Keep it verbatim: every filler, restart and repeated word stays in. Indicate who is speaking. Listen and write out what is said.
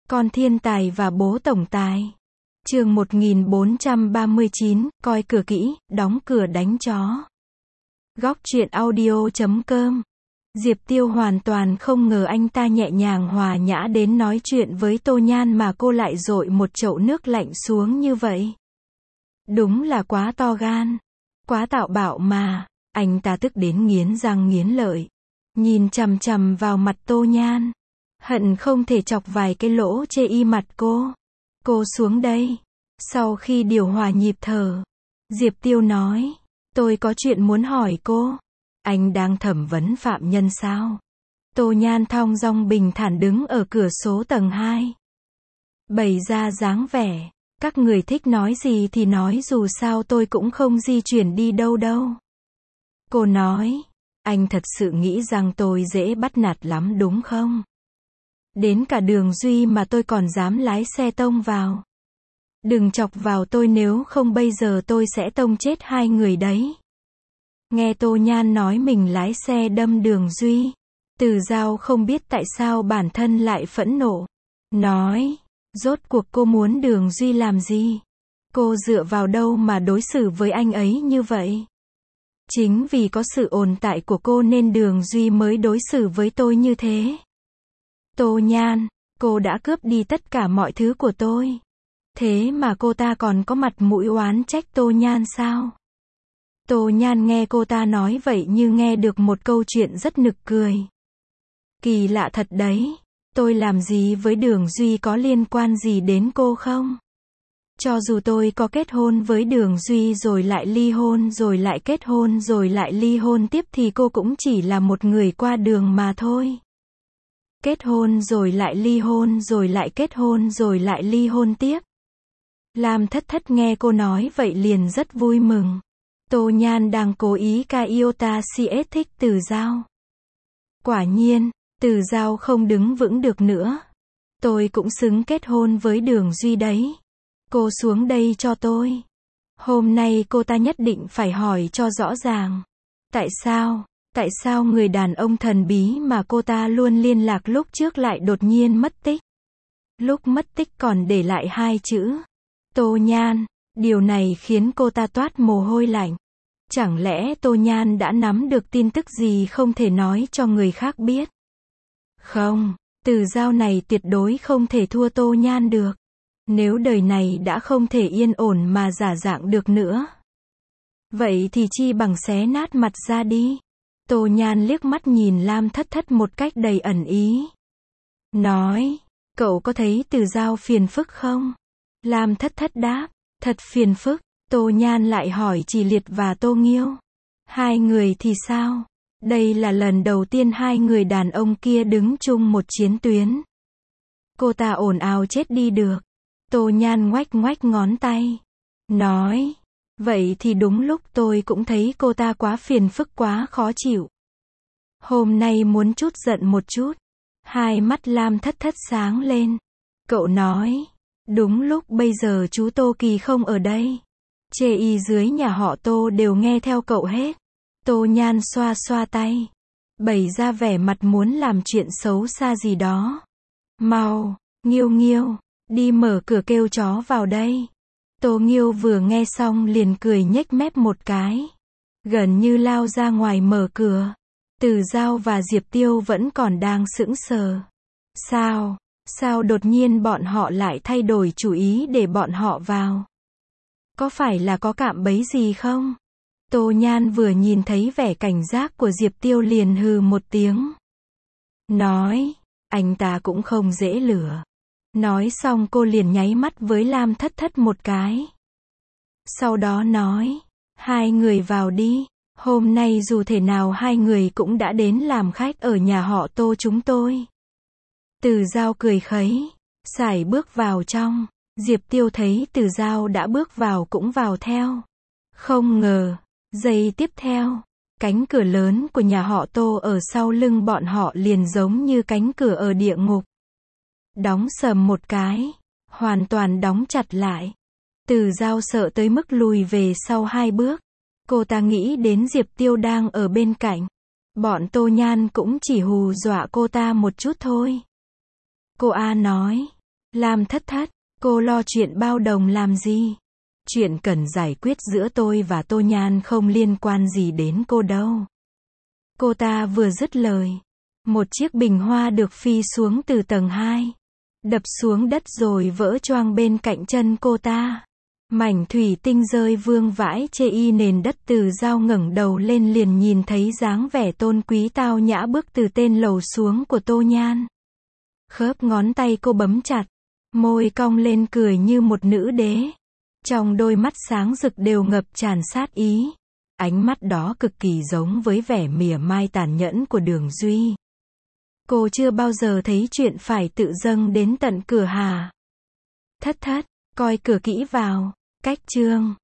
Speaker 1: Con thiên tài và bố tổng tài. Chương một nghìn bốn trăm ba mươi chín, coi cửa kỹ, đóng cửa đánh chó. Góc truyện audio chấm com. Diệp Tiêu hoàn toàn không ngờ anh ta nhẹ nhàng hòa nhã đến nói chuyện với Tô Nhan mà cô lại dội một chậu nước lạnh xuống như vậy. Đúng là quá to gan, quá táo bạo mà. Anh ta tức đến nghiến răng nghiến lợi, nhìn chằm chằm vào mặt Tô Nhan, hận không thể chọc vài cái lỗ chê y mặt cô. Cô xuống đây. Sau khi điều hòa nhịp thở, Diệp Tiêu nói, tôi có chuyện muốn hỏi cô. Anh đang thẩm vấn phạm nhân sao? Tô Nhan thong dong bình thản đứng ở cửa số tầng hai, bày ra dáng vẻ, các người thích nói gì thì nói, dù sao tôi cũng không di chuyển đi đâu đâu. Cô nói, anh thật sự nghĩ rằng tôi dễ bắt nạt lắm đúng không? Đến cả Đường Duy mà tôi còn dám lái xe tông vào. Đừng chọc vào tôi, nếu không bây giờ tôi sẽ tông chết hai người đấy. Nghe Tô Nhan nói mình lái xe đâm Đường Duy, Từ Dao không biết tại sao bản thân lại phẫn nộ. Nói, rốt cuộc cô muốn Đường Duy làm gì? Cô dựa vào đâu mà đối xử với anh ấy như vậy? Chính vì có sự ồn tại của cô nên Đường Duy mới đối xử với tôi như thế. Tô Nhan, cô đã cướp đi tất cả mọi thứ của tôi. Thế mà cô ta còn có mặt mũi oán trách Tô Nhan sao? Tô Nhan nghe cô ta nói vậy như nghe được một câu chuyện rất nực cười. Kỳ lạ thật đấy, tôi làm gì với Đường Duy có liên quan gì đến cô không? Cho dù tôi có kết hôn với Đường Duy rồi lại ly hôn rồi lại kết hôn rồi lại ly hôn tiếp thì cô cũng chỉ là một người qua đường mà thôi. Kết hôn rồi lại ly hôn rồi lại kết hôn rồi lại ly hôn tiếp. Lam Thất Thất nghe cô nói vậy liền rất vui mừng. Tô Nhan đang cố ý ca iota cs thích Từ Dao. Quả nhiên, Từ Dao không đứng vững được nữa. Tôi cũng xứng kết hôn với Đường Duy đấy. Cô xuống đây cho tôi. Hôm nay cô ta nhất định phải hỏi cho rõ ràng. Tại sao, tại sao người đàn ông thần bí mà cô ta luôn liên lạc lúc trước lại đột nhiên mất tích? Lúc mất tích còn để lại hai chữ Tô Nhan. Điều này khiến cô ta toát mồ hôi lạnh. Chẳng lẽ Tô Nhan đã nắm được tin tức gì không thể nói cho người khác biết? Không, Từ Dao này tuyệt đối không thể thua Tô Nhan được. Nếu đời này đã không thể yên ổn mà giả dạng được nữa, vậy thì chi bằng xé nát mặt ra đi. Tô Nhan liếc mắt nhìn Lam Thất Thất một cách đầy ẩn ý. Nói, cậu có thấy Từ Dao phiền phức không? Lam Thất Thất đáp, thật phiền phức. Tô Nhan lại hỏi Chỉ Liệt và Tô Nghiêu. Hai người thì sao? Đây là lần đầu tiên hai người đàn ông kia đứng chung một chiến tuyến. Cô ta ồn ào chết đi được. Tô Nhan ngoách ngoách ngón tay. Nói, vậy thì đúng lúc tôi cũng thấy cô ta quá phiền phức, quá khó chịu. Hôm nay muốn chút giận một chút. Hai mắt Lam Thất Thất sáng lên. Cậu nói, đúng lúc bây giờ chú Tô Kỳ không ở đây. Chê y dưới nhà họ Tô đều nghe theo cậu hết. Tô Nhan xoa xoa tay, bày ra vẻ mặt muốn làm chuyện xấu xa gì đó. Mau, Nghiêu Nghiêu, đi mở cửa kêu chó vào đây. Tô Nghiêu vừa nghe xong liền cười nhếch mép một cái, gần như lao ra ngoài mở cửa. Từ Dao và Diệp Tiêu vẫn còn đang sững sờ. Sao, sao đột nhiên bọn họ lại thay đổi chủ ý để bọn họ vào? Có phải là có cạm bẫy gì không? Tô Nhan vừa nhìn thấy vẻ cảnh giác của Diệp Tiêu liền hừ một tiếng. Nói, anh ta cũng không dễ lừa. Nói xong cô liền nháy mắt với Lam Thất Thất một cái. Sau đó nói, hai người vào đi. Hôm nay dù thế nào hai người cũng đã đến làm khách ở nhà họ Tô chúng tôi. Từ Dao cười khẩy, sải bước vào trong. Diệp Tiêu thấy Từ Dao đã bước vào cũng vào theo. Không ngờ, giây tiếp theo, cánh cửa lớn của nhà họ Tô ở sau lưng bọn họ liền giống như cánh cửa ở địa ngục. Đóng sầm một cái, hoàn toàn đóng chặt lại. Từ Dao sợ tới mức lùi về sau hai bước. Cô ta nghĩ đến Diệp Tiêu đang ở bên cạnh. Bọn Tô Nhan cũng chỉ hù dọa cô ta một chút thôi. Cô A nói, Lam thất thất, cô lo chuyện bao đồng làm gì? Chuyện cần giải quyết giữa tôi và Tô Nhan không liên quan gì đến cô đâu. Cô ta vừa dứt lời. Một chiếc bình hoa được phi xuống từ tầng hai. Đập xuống đất rồi vỡ choang bên cạnh chân cô ta. Mảnh thủy tinh rơi vương vãi chê y nền đất. Từ Giao ngẩng đầu lên liền nhìn thấy dáng vẻ tôn quý tao nhã bước từ tên lầu xuống của Tô Nhan. Khớp ngón tay cô bấm chặt, môi cong lên cười như một nữ đế. Trong đôi mắt sáng rực đều ngập tràn sát ý. Ánh mắt đó cực kỳ giống với vẻ mỉa mai tàn nhẫn của Đường Duy. Cô chưa bao giờ thấy chuyện phải tự dâng đến tận cửa hà. Thất thất, coi cửa kỹ vào. Cách chương